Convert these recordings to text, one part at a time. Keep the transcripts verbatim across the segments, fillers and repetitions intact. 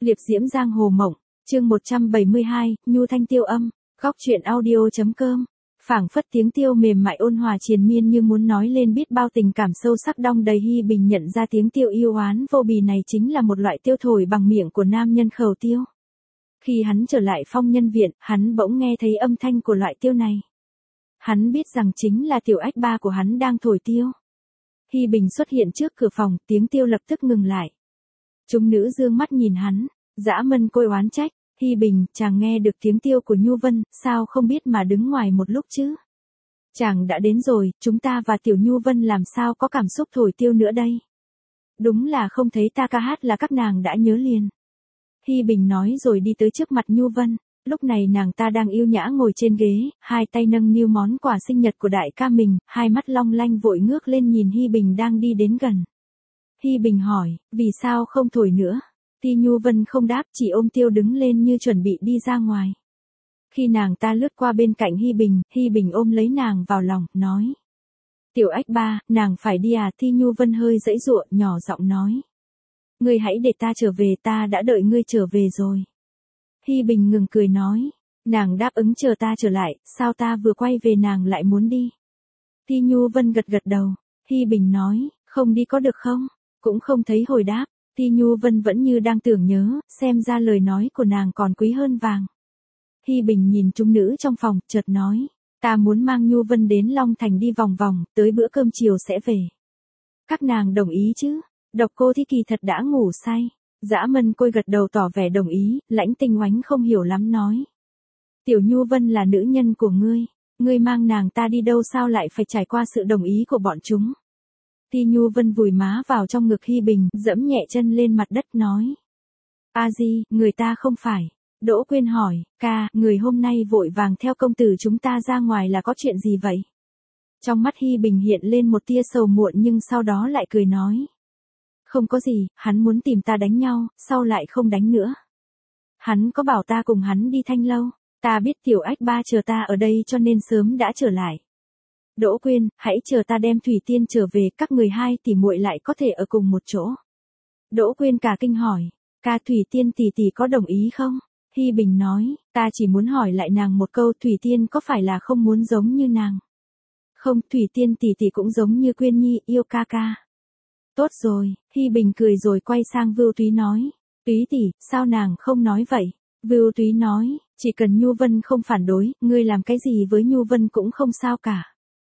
Liệp diễm giang hồ mộng, chương một trăm bảy mươi hai, Nhu Thanh Tiêu Âm, góc truyện audio.com. Phảng phất tiếng tiêu mềm mại ôn hòa triền miên như muốn nói lên biết bao tình cảm sâu sắc đong đầy. Hi Bình nhận ra tiếng tiêu yêu oán vô bì này chính là một loại tiêu thổi bằng miệng của nam nhân khẩu tiêu. Khi hắn trở lại Phong Nhân Viện, hắn bỗng nghe thấy âm thanh của loại tiêu này. Hắn biết rằng chính là Tiểu Ách Ba của hắn đang thổi tiêu. Hi Bình xuất hiện trước cửa phòng, tiếng tiêu lập tức ngừng lại. Chúng nữ dương mắt nhìn hắn, Dã Mân Côi oán trách, Hi Bình, chàng nghe được tiếng tiêu của Nhu Vân, sao không biết mà đứng ngoài một lúc chứ? Chàng đã đến rồi, chúng ta và Tiểu Nhu Vân làm sao có cảm xúc thổi tiêu nữa đây? Đúng là không thấy ta ca hát là các nàng đã nhớ liền. Hi Bình nói rồi đi tới trước mặt Nhu Vân, lúc này nàng ta đang yêu nhã ngồi trên ghế, hai tay nâng niu món quà sinh nhật của đại ca mình, hai mắt long lanh vội ngước lên nhìn Hi Bình đang đi đến gần. Hi Bình hỏi, vì sao không thổi nữa? Ti Nhu Vân không đáp, chỉ ôm tiêu đứng lên như chuẩn bị đi ra ngoài. Khi nàng ta lướt qua bên cạnh Hi Bình, Hi Bình ôm lấy nàng vào lòng, nói. Tiểu Ách Ba, nàng phải đi à? Ti Nhu Vân hơi giãy giụa, nhỏ giọng nói. Ngươi hãy để ta trở về, ta đã đợi ngươi trở về rồi. Hi Bình ngừng cười nói, nàng đáp ứng chờ ta trở lại, sao ta vừa quay về nàng lại muốn đi? Ti Nhu Vân gật gật đầu, Hi Bình nói, không đi có được không? Cũng không thấy hồi đáp, Ti Nhu Vân vẫn như đang tưởng nhớ, xem ra lời nói của nàng còn quý hơn vàng. Hi Bình nhìn chúng nữ trong phòng, chợt nói, ta muốn mang Nhu Vân đến Long Thành đi vòng vòng, tới bữa cơm chiều sẽ về. Các nàng đồng ý chứ? Độc Cô Thi kỳ thật đã ngủ say. Dã Mân Côi gật đầu tỏ vẻ đồng ý, Lãnh Tinh Oánh không hiểu lắm nói. Tiểu Nhu Vân là nữ nhân của ngươi, ngươi mang nàng ta đi đâu sao lại phải trải qua sự đồng ý của bọn chúng? Ti Nhu Vân vùi má vào trong ngực Hi Bình, dẫm nhẹ chân lên mặt đất nói. A Di, người ta không phải. Đỗ Quyên hỏi, ca, người hôm nay vội vàng theo công tử chúng ta ra ngoài là có chuyện gì vậy? Trong mắt Hi Bình hiện lên một tia sầu muộn nhưng sau đó lại cười nói. Không có gì, hắn muốn tìm ta đánh nhau, sau lại không đánh nữa. Hắn có bảo ta cùng hắn đi Thanh Lâu, ta biết Tiểu Ách Ba chờ ta ở đây cho nên sớm đã trở lại. Đỗ Quyên, hãy chờ ta đem Thủy Tiên trở về, các người hai tỷ muội lại có thể ở cùng một chỗ. Đỗ Quyên cả kinh hỏi, ca Thủy Tiên tỷ tỷ có đồng ý không? Hi Bình nói, ta chỉ muốn hỏi lại nàng một câu, Thủy Tiên có phải là không muốn giống như nàng? Không, Thủy Tiên tỷ tỷ cũng giống như Quyên Nhi, yêu ca ca. Tốt rồi, Hi Bình cười rồi quay sang Vưu Túy nói, Túy tỷ, sao nàng không nói vậy? Vưu Túy nói, chỉ cần Nhu Vân không phản đối, ngươi làm cái gì với Nhu Vân cũng không sao cả.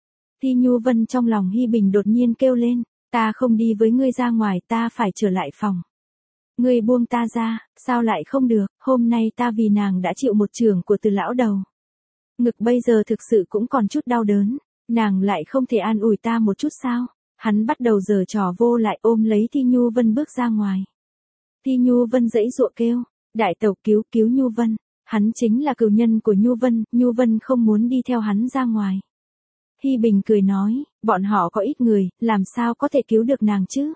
Ti Nhu Vân trong lòng Hi Bình đột nhiên kêu lên, ta không đi với ngươi ra ngoài, ta phải trở lại phòng. Ngươi buông ta ra, sao lại không được, hôm nay ta vì nàng đã chịu một chưởng của Từ lão đầu. Ngực bây giờ thực sự cũng còn chút đau đớn, nàng lại không thể an ủi ta một chút sao? Hắn bắt đầu giở trò vô lại ôm lấy Ti Nhu Vân bước ra ngoài. Ti Nhu Vân giãy giụa kêu, đại tẩu cứu cứu Nhu Vân, hắn chính là cừu nhân của Nhu Vân, Nhu Vân không muốn đi theo hắn ra ngoài. Hi Bình cười nói, bọn họ có ít người, làm sao có thể cứu được nàng chứ?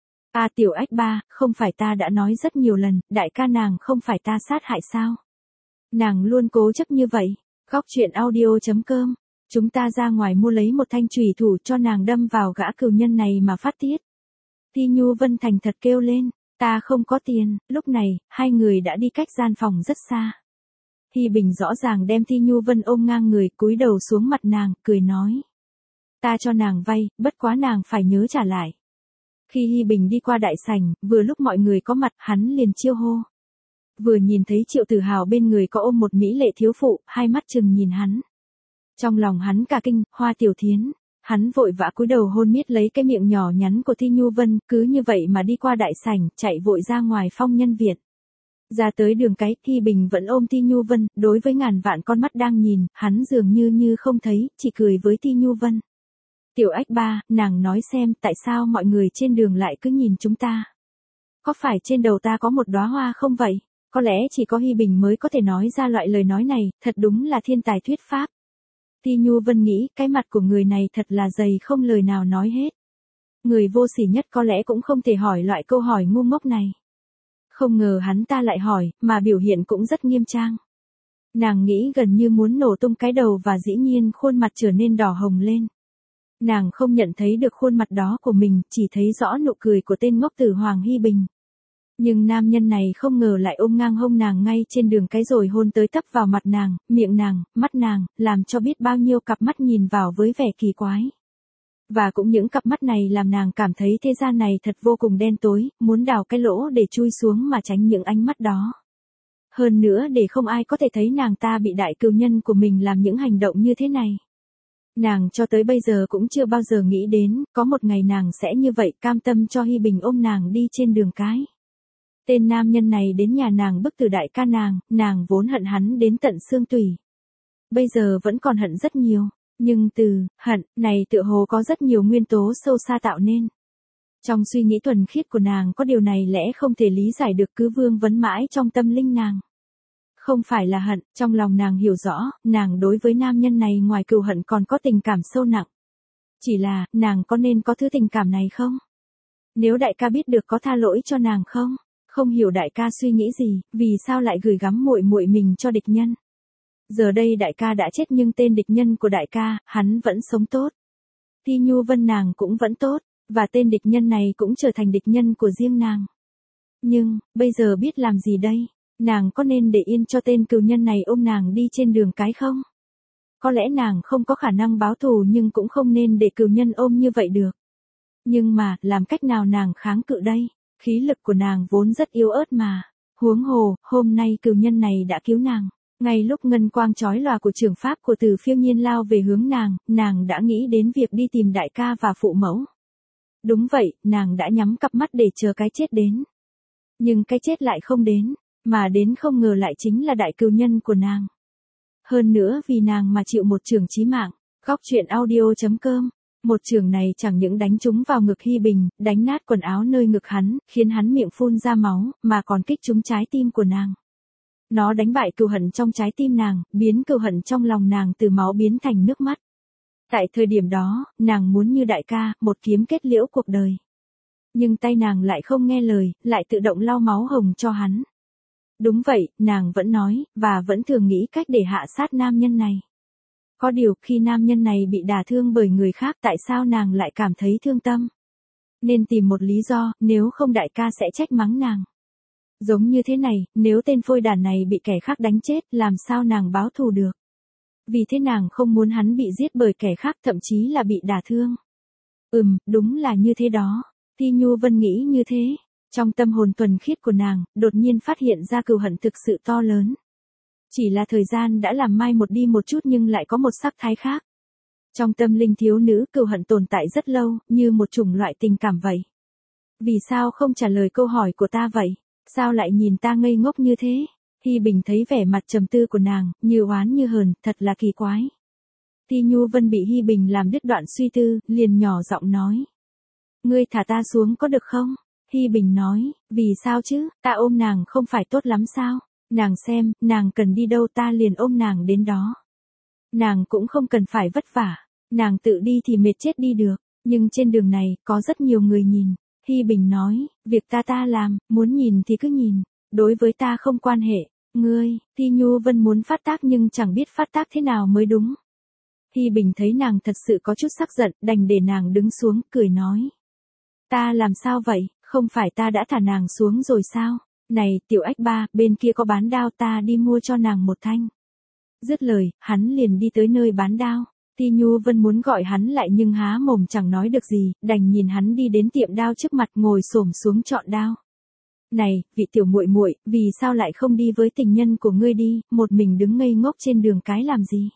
À Tiểu Ách Ba, không phải ta đã nói rất nhiều lần, đại ca nàng không phải ta sát hại sao? Nàng luôn cố chấp như vậy. Góc truyện audio.com. Chúng ta ra ngoài mua lấy một thanh chùy thủ cho nàng đâm vào gã cừu nhân này mà phát tiết. Ti Nhu Vân thành thật kêu lên, ta không có tiền. Lúc này, hai người đã đi cách gian phòng rất xa. Hi Bình rõ ràng đem Ti Nhu Vân ôm ngang người, cúi đầu xuống mặt nàng, cười nói. Ta cho nàng vay, bất quá nàng phải nhớ trả lại. Khi Hi Bình đi qua đại sảnh, vừa lúc mọi người có mặt, hắn liền chiêu hô. Vừa nhìn thấy Triệu Tử Hào bên người có ôm một mỹ lệ thiếu phụ, hai mắt trừng nhìn hắn. Trong lòng hắn cả kinh, Hoa Tiểu Thiến, hắn vội vã cúi đầu hôn miết lấy cái miệng nhỏ nhắn của Ti Nhu Vân, cứ như vậy mà đi qua đại sảnh, chạy vội ra ngoài Phong Nhân Viện. Ra tới đường cái, Hi Bình vẫn ôm Ti Nhu Vân, đối với ngàn vạn con mắt đang nhìn, hắn dường như như không thấy, chỉ cười với Ti Nhu Vân. Tiểu Ách Ba, nàng nói xem, tại sao mọi người trên đường lại cứ nhìn chúng ta? Có phải trên đầu ta có một đóa hoa không vậy? Có lẽ chỉ có Hi Bình mới có thể nói ra loại lời nói này, thật đúng là thiên tài thuyết pháp. Ti Nhu Vân nghĩ, cái mặt của người này thật là dày không lời nào nói hết. Người vô sỉ nhất có lẽ cũng không thể hỏi loại câu hỏi ngu ngốc này. Không ngờ hắn ta lại hỏi, mà biểu hiện cũng rất nghiêm trang. Nàng nghĩ gần như muốn nổ tung cái đầu và dĩ nhiên khuôn mặt trở nên đỏ hồng lên. Nàng không nhận thấy được khuôn mặt đó của mình, chỉ thấy rõ nụ cười của tên ngốc tử Hoàng Hi Bình. Nhưng nam nhân này không ngờ lại ôm ngang hông nàng ngay trên đường cái rồi hôn tới tấp vào mặt nàng, miệng nàng, mắt nàng, làm cho biết bao nhiêu cặp mắt nhìn vào với vẻ kỳ quái. Và cũng những cặp mắt này làm nàng cảm thấy thế gian này thật vô cùng đen tối, muốn đào cái lỗ để chui xuống mà tránh những ánh mắt đó. Hơn nữa để không ai có thể thấy nàng ta bị đại cừu nhân của mình làm những hành động như thế này. Nàng cho tới bây giờ cũng chưa bao giờ nghĩ đến, có một ngày nàng sẽ như vậy, cam tâm cho Hi Bình ôm nàng đi trên đường cái. Tên nam nhân này đến nhà nàng bức tử đại ca nàng, nàng vốn hận hắn đến tận xương tủy. Bây giờ vẫn còn hận rất nhiều, nhưng từ hận này tựa hồ có rất nhiều nguyên tố sâu xa tạo nên. Trong suy nghĩ thuần khiết của nàng có điều này lẽ không thể lý giải được cứ vương vấn mãi trong tâm linh nàng. Không phải là hận, trong lòng nàng hiểu rõ, nàng đối với nam nhân này ngoài cừu hận còn có tình cảm sâu nặng. Chỉ là, nàng có nên có thứ tình cảm này không? Nếu đại ca biết được có tha lỗi cho nàng không? Không hiểu đại ca suy nghĩ gì, vì sao lại gửi gắm muội muội mình cho địch nhân? Giờ đây đại ca đã chết nhưng tên địch nhân của đại ca, hắn vẫn sống tốt. Thi Nhu Vân nàng cũng vẫn tốt, và tên địch nhân này cũng trở thành địch nhân của riêng nàng. Nhưng, bây giờ biết làm gì đây? Nàng có nên để yên cho tên cừu nhân này ôm nàng đi trên đường cái không? Có lẽ nàng không có khả năng báo thù nhưng cũng không nên để cừu nhân ôm như vậy được. Nhưng mà, làm cách nào nàng kháng cự đây? Khí lực của nàng vốn rất yếu ớt mà. Huống hồ, hôm nay cừu nhân này đã cứu nàng. Ngay lúc ngân quang chói lòa của trưởng pháp của Từ Phiêu Nhiên lao về hướng nàng, nàng đã nghĩ đến việc đi tìm đại ca và phụ mẫu. Đúng vậy, nàng đã nhắm cặp mắt để chờ cái chết đến. Nhưng cái chết lại không đến, mà đến không ngờ lại chính là đại cừu nhân của nàng. Hơn nữa vì nàng mà chịu một chưởng chí mạng. Góc truyện audio chấm com. Một chưởng này chẳng những đánh trúng vào ngực Hi Bình, đánh nát quần áo nơi ngực hắn, khiến hắn miệng phun ra máu, mà còn kích trúng trái tim của nàng. Nó đánh bại cừu hận trong trái tim nàng, biến cừu hận trong lòng nàng từ máu biến thành nước mắt. Tại thời điểm đó, nàng muốn như đại ca, một kiếm kết liễu cuộc đời. Nhưng tay nàng lại không nghe lời, lại tự động lau máu hồng cho hắn. Đúng vậy, nàng vẫn nói, và vẫn thường nghĩ cách để hạ sát nam nhân này. Có điều, khi nam nhân này bị đả thương bởi người khác tại sao nàng lại cảm thấy thương tâm? Nên tìm một lý do, nếu không đại ca sẽ trách mắng nàng. Giống như thế này, nếu tên phôi đản này bị kẻ khác đánh chết, làm sao nàng báo thù được? Vì thế nàng không muốn hắn bị giết bởi kẻ khác, thậm chí là bị đả thương. Ừm, đúng là như thế đó. Thi Nhu Vân nghĩ như thế. Trong tâm hồn thuần khiết của nàng, đột nhiên phát hiện ra cừu hận thực sự to lớn. Chỉ là thời gian đã làm mai một đi một chút nhưng lại có một sắc thái khác. Trong tâm linh thiếu nữ cừu hận tồn tại rất lâu, như một chủng loại tình cảm vậy. Vì sao không trả lời câu hỏi của ta vậy? Sao lại nhìn ta ngây ngốc như thế? Hi Bình thấy vẻ mặt trầm tư của nàng, như oán như hờn, thật là kỳ quái. Thi Nhu Vân bị Hi Bình làm đứt đoạn suy tư, liền nhỏ giọng nói. Ngươi thả ta xuống có được không? Hi Bình nói, vì sao chứ, ta ôm nàng không phải tốt lắm sao? Nàng xem, nàng cần đi đâu ta liền ôm nàng đến đó. Nàng cũng không cần phải vất vả, nàng tự đi thì mệt chết đi được, nhưng trên đường này, có rất nhiều người nhìn. Hi Bình nói, việc ta ta làm, muốn nhìn thì cứ nhìn, đối với ta không quan hệ. Ngươi, Thi Nhu Vân muốn phát tác nhưng chẳng biết phát tác thế nào mới đúng. Hi Bình thấy nàng thật sự có chút sắc giận, đành để nàng đứng xuống, cười nói. Ta làm sao vậy, không phải ta đã thả nàng xuống rồi sao? Này, tiểu ách ba, bên kia có bán đao ta đi mua cho nàng một thanh. Dứt lời, hắn liền đi tới nơi bán đao. Thi Nhu Vân muốn gọi hắn lại nhưng há mồm chẳng nói được gì, đành nhìn hắn đi đến tiệm đao trước mặt ngồi xổm xuống chọn đao. Này, vị tiểu muội muội, vì sao lại không đi với tình nhân của ngươi đi, một mình đứng ngây ngốc trên đường cái làm gì?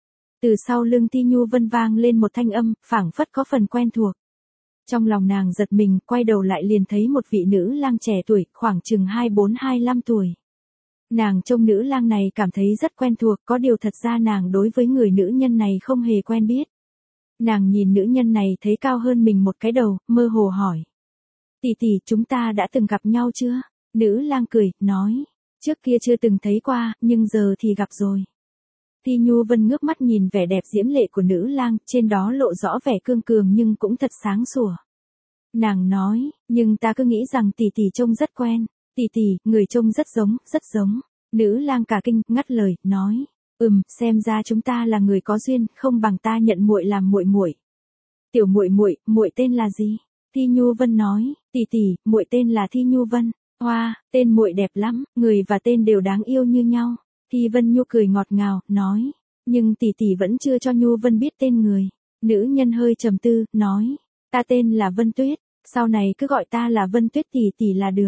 Từ sau lưng Thi Nhu Vân vang lên một thanh âm, phảng phất có phần quen thuộc. Trong lòng nàng giật mình, quay đầu lại liền thấy một vị nữ lang trẻ tuổi, khoảng chừng hai mươi bốn hai mươi lăm tuổi. Nàng trông nữ lang này cảm thấy rất quen thuộc, có điều thật ra nàng đối với người nữ nhân này không hề quen biết. Nàng nhìn nữ nhân này thấy cao hơn mình một cái đầu, mơ hồ hỏi. Tỷ tỷ, chúng ta đã từng gặp nhau chưa? Nữ lang cười, nói. Trước kia chưa từng thấy qua, nhưng giờ thì gặp rồi. Thi Nhu Vân ngước mắt nhìn vẻ đẹp diễm lệ của nữ lang, trên đó lộ rõ vẻ cương cường nhưng cũng thật sáng sủa. Nàng nói, nhưng ta cứ nghĩ rằng tỷ tỷ trông rất quen. Tỷ tỷ, người trông rất giống, rất giống. Nữ lang cả kinh, ngắt lời, nói, ừm, xem ra chúng ta là người có duyên, không bằng ta nhận muội làm muội muội. Tiểu muội muội, muội tên là gì? Thi Nhu Vân nói, tỷ tỷ, muội tên là Thi Nhu Vân. Hoa, tên muội đẹp lắm, người và tên đều đáng yêu như nhau. Thi Vân Nhu cười ngọt ngào, nói. Nhưng tỷ tỷ vẫn chưa cho Nhu Vân biết tên người. Nữ nhân hơi trầm tư, nói. Ta tên là Vân Tuyết, sau này cứ gọi ta là Vân Tuyết tỷ tỷ là được.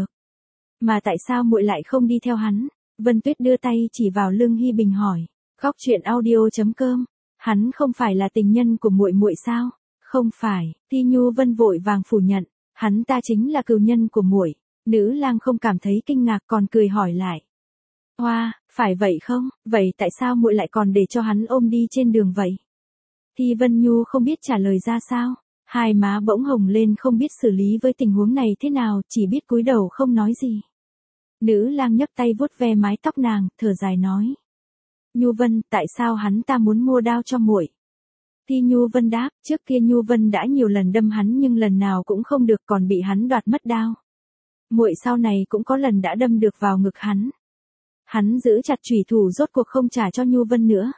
Mà tại sao muội lại không đi theo hắn? Vân Tuyết đưa tay chỉ vào lưng Hi Bình hỏi. Góc chuyện audio chấm com. Hắn không phải là tình nhân của muội muội sao? Không phải, Thi Nhu Vân vội vàng phủ nhận. Hắn ta chính là cừu nhân của muội. Nữ lang không cảm thấy kinh ngạc còn cười hỏi lại. Hoa, phải vậy không? Vậy tại sao muội lại còn để cho hắn ôm đi trên đường vậy? Thi Vân Nhu không biết trả lời ra sao. Hai má bỗng hồng lên không biết xử lý với tình huống này thế nào, chỉ biết cúi đầu không nói gì. Nữ lang nhấc tay vuốt ve mái tóc nàng, thở dài nói. Nhu Vân, tại sao hắn ta muốn mua đao cho muội? Thi Nhu Vân đáp, trước kia Nhu Vân đã nhiều lần đâm hắn nhưng lần nào cũng không được còn bị hắn đoạt mất đao. Muội sau này cũng có lần đã đâm được vào ngực hắn. Hắn giữ chặt chủy thủ rốt cuộc không trả cho Nhu Vân nữa.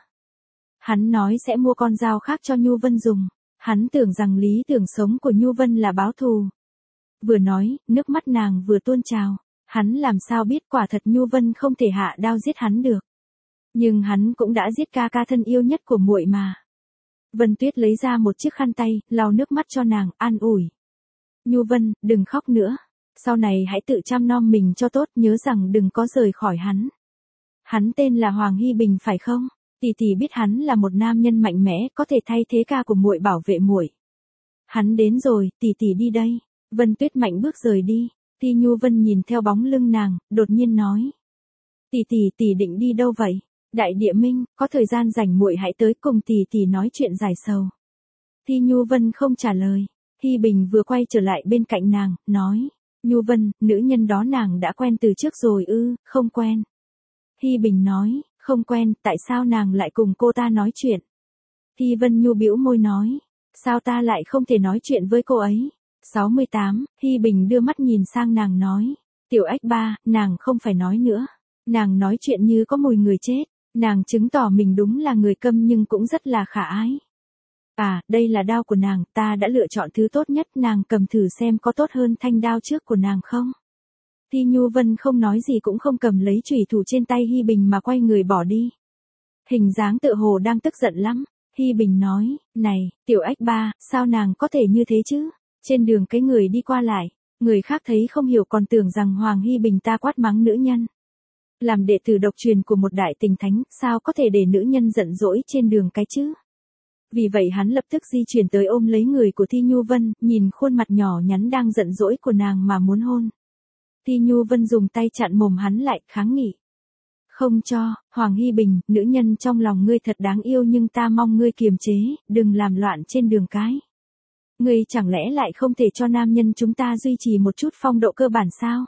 Hắn nói sẽ mua con dao khác cho Nhu Vân dùng. Hắn tưởng rằng lý tưởng sống của Nhu Vân là báo thù. Vừa nói, nước mắt nàng vừa tuôn trào. Hắn làm sao biết quả thật Nhu Vân không thể hạ đao giết hắn được. Nhưng hắn cũng đã giết ca ca thân yêu nhất của muội mà. Vân Tuyết lấy ra một chiếc khăn tay, lau nước mắt cho nàng, an ủi. Nhu Vân, đừng khóc nữa. Sau này hãy tự chăm nom mình cho tốt, nhớ rằng đừng có rời khỏi hắn. Hắn tên là Hoàng Hi Bình phải không? Tỷ tỷ biết hắn là một nam nhân mạnh mẽ, có thể thay thế ca của muội bảo vệ muội. Hắn đến rồi, tỷ tỷ đi đây. Vân Tuyết mạnh bước rời đi. Thi Nhu Vân nhìn theo bóng lưng nàng, đột nhiên nói. Tỷ tỷ tỷ định đi đâu vậy? Đại Địa Minh, có thời gian rảnh muội hãy tới cùng tỷ tỷ nói chuyện giải sầu. Thi Nhu Vân không trả lời. Hi Bình vừa quay trở lại bên cạnh nàng, nói. Nhu Vân, nữ nhân đó nàng đã quen từ trước rồi ư? Không quen. Hi Bình nói, không quen, tại sao nàng lại cùng cô ta nói chuyện? Thi Vân Nhu bĩu môi nói, sao ta lại không thể nói chuyện với cô ấy? sáu mươi tám, Hi Bình đưa mắt nhìn sang nàng nói, Tiểu Ách Ba, nàng không phải nói nữa. Nàng nói chuyện như có mùi người chết, nàng chứng tỏ mình đúng là người câm nhưng cũng rất là khả ái. À, đây là đao của nàng, ta đã lựa chọn thứ tốt nhất, nàng cầm thử xem có tốt hơn thanh đao trước của nàng không? Thi Nhu Vân không nói gì cũng không cầm lấy chủy thủ trên tay Hi Bình mà quay người bỏ đi. Hình dáng tựa hồ đang tức giận lắm. Hi Bình nói, này, Tiểu Ách Ba, sao nàng có thể như thế chứ? Trên đường cái người đi qua lại, người khác thấy không hiểu còn tưởng rằng Hoàng Hi Bình ta quát mắng nữ nhân. Làm đệ tử độc truyền của một đại tình thánh, sao có thể để nữ nhân giận dỗi trên đường cái chứ? Vì vậy hắn lập tức di chuyển tới ôm lấy người của Thi Nhu Vân, nhìn khuôn mặt nhỏ nhắn đang giận dỗi của nàng mà muốn hôn. Thi Nhu Vân dùng tay chặn mồm hắn lại, kháng nghị. Không cho, Hoàng Hi Bình, nữ nhân trong lòng ngươi thật đáng yêu nhưng ta mong ngươi kiềm chế, đừng làm loạn trên đường cái. Ngươi chẳng lẽ lại không thể cho nam nhân chúng ta duy trì một chút phong độ cơ bản sao?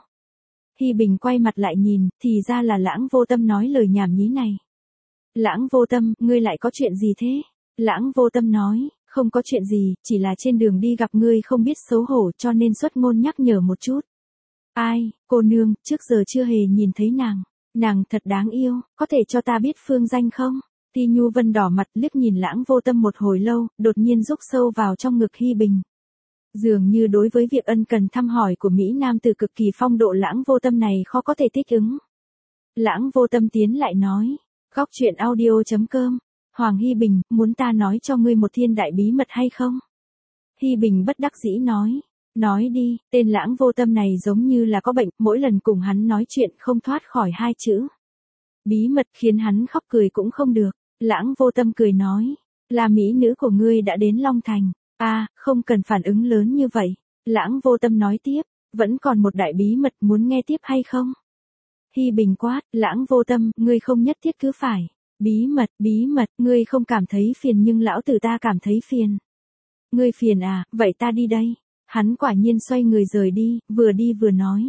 Hi Bình quay mặt lại nhìn, thì ra là Lãng Vô Tâm nói lời nhảm nhí này. Lãng Vô Tâm, ngươi lại có chuyện gì thế? Lãng Vô Tâm nói, không có chuyện gì, chỉ là trên đường đi gặp ngươi không biết xấu hổ cho nên xuất ngôn nhắc nhở một chút. Ai, cô nương, trước giờ chưa hề nhìn thấy nàng. Nàng thật đáng yêu, có thể cho ta biết phương danh không? Thi Nhu Vân đỏ mặt liếc nhìn Lãng Vô Tâm một hồi lâu, đột nhiên rúc sâu vào trong ngực Hi Bình. Dường như đối với việc ân cần thăm hỏi của Mỹ Nam từ cực kỳ phong độ Lãng Vô Tâm này khó có thể thích ứng. Lãng Vô Tâm tiến lại nói, góc chuyện audio chấm com, Hoàng Hi Bình, muốn ta nói cho ngươi một thiên đại bí mật hay không? Hi Bình bất đắc dĩ nói. Nói đi, tên Lãng Vô Tâm này giống như là có bệnh, mỗi lần cùng hắn nói chuyện không thoát khỏi hai chữ. Bí mật khiến hắn khóc cười cũng không được. Lãng Vô Tâm cười nói, là mỹ nữ của ngươi đã đến Long Thành. À, không cần phản ứng lớn như vậy. Lãng Vô Tâm nói tiếp, vẫn còn một đại bí mật muốn nghe tiếp hay không? Hi Bình quát, Lãng Vô Tâm, ngươi không nhất thiết cứ phải. Bí mật, bí mật, ngươi không cảm thấy phiền nhưng lão tử ta cảm thấy phiền. Ngươi phiền à, vậy ta đi đây. Hắn quả nhiên xoay người rời đi, vừa đi vừa nói.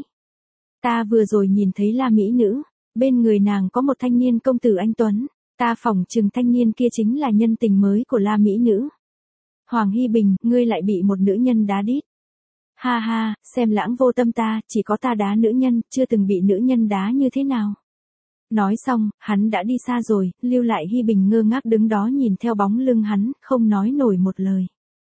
Ta vừa rồi nhìn thấy La mỹ nữ, bên người nàng có một thanh niên công tử anh tuấn, ta phỏng chừng thanh niên kia chính là nhân tình mới của La mỹ nữ. Hoàng Hi Bình, ngươi lại bị một nữ nhân đá đít. Ha ha, xem Lãng Vô Tâm ta, chỉ có ta đá nữ nhân, chưa từng bị nữ nhân đá như thế nào. Nói xong, hắn đã đi xa rồi, lưu lại Hi Bình ngơ ngác đứng đó nhìn theo bóng lưng hắn, không nói nổi một lời.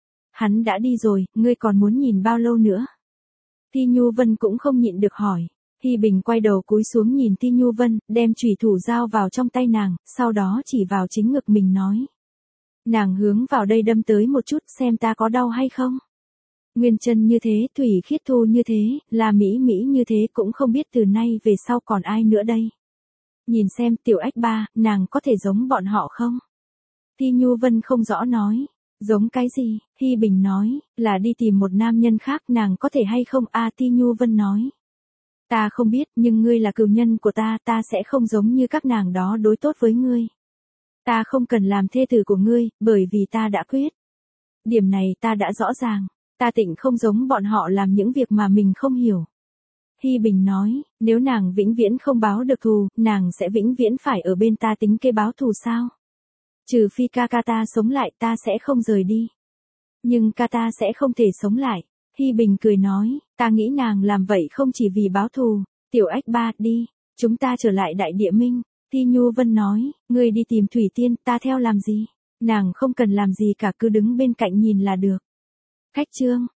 Hắn đã đi rồi, ngươi còn muốn nhìn bao lâu nữa? Thi Nhu Vân cũng không nhịn được hỏi. Hi Bình quay đầu cúi xuống nhìn Ti Nhu Vân, đem chủy thủ dao vào trong tay nàng, sau đó chỉ vào chính ngực mình nói. Nàng hướng vào đây đâm tới một chút xem ta có đau hay không. Nguyên chân như thế, Thủy Khiết Thu như thế, là Mỹ Mỹ như thế cũng không biết từ nay về sau còn ai nữa đây. Nhìn xem tiểu ách ba, nàng có thể giống bọn họ không? Ti Nhu Vân không rõ nói. Giống cái gì? Hi Bình nói, là đi tìm một nam nhân khác nàng có thể hay không? A Ti Nhu Vân nói. Ta không biết nhưng ngươi là cừu nhân của ta, ta sẽ không giống như các nàng đó đối tốt với ngươi. Ta không cần làm thê tử của ngươi, bởi vì ta đã quyết. Điểm này ta đã rõ ràng, ta tịnh không giống bọn họ làm những việc mà mình không hiểu. Hi Bình nói, nếu nàng vĩnh viễn không báo được thù, nàng sẽ vĩnh viễn phải ở bên ta tính kế báo thù sao? Trừ phi ca ca ta sống lại ta sẽ không rời đi. Nhưng ca ta sẽ không thể sống lại. Hi Bình cười nói, ta nghĩ nàng làm vậy không chỉ vì báo thù. Tiểu ách ba, đi, chúng ta trở lại Đại Địa Minh. Ti Nhu Vân nói, ngươi đi tìm Thủy Tiên, ta theo làm gì? Nàng không cần làm gì cả, cứ đứng bên cạnh nhìn là được. Khách trương.